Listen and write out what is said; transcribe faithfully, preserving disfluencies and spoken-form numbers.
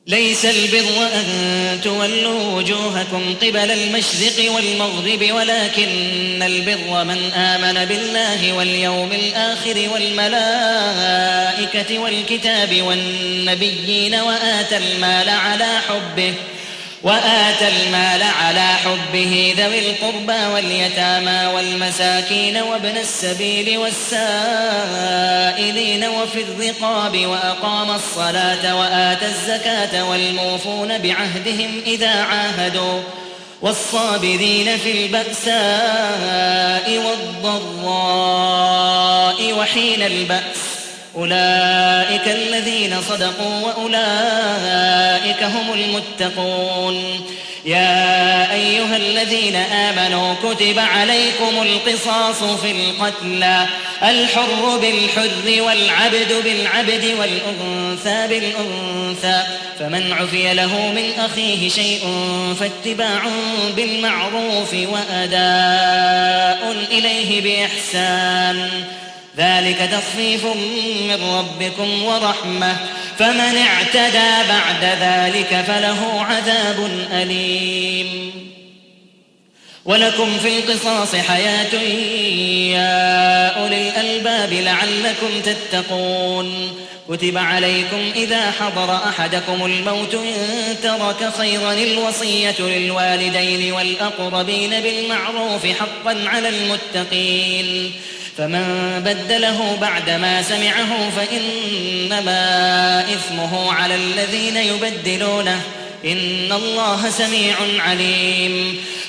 ليس البر أن تولوا وجوهكم قبل المشرق والمغرب ولكن البر من آمن بالله واليوم الآخر والملائكة والكتاب والنبيين وآتى المال على حبه وآتى المال على حبه ذوي القربى واليتامى والمساكين وابن السبيل والسائلين وفي الرقاب وأقام الصلاة وآتى الزكاة والموفون بعهدهم إذا عاهدوا والصابرين في البأساء والضراء وحين البأس أولئك الذين صدقوا وأولئك هم المتقون. يا أيها الذين آمنوا كتب عليكم القصاص في القتلى الحر بالحر والعبد بالعبد والأنثى بالأنثى فمن عفي له من أخيه شيء فاتباع بالمعروف وأداء إليه بإحسان ذلك تخفيف من ربكم ورحمة فمن اعتدى بعد ذلك فله عذاب أليم. ولكم في القصاص حياة يا أولي الألباب لعلكم تتقون. كتب عليكم إذا حضر أحدكم الموت إن ترك خيرا الوصية للوالدين والأقربين بالمعروف حقا على المتقين فمن بدله بعدما سمعه فإنما إثمه على الذين يبدلونه إن الله سميع عليم.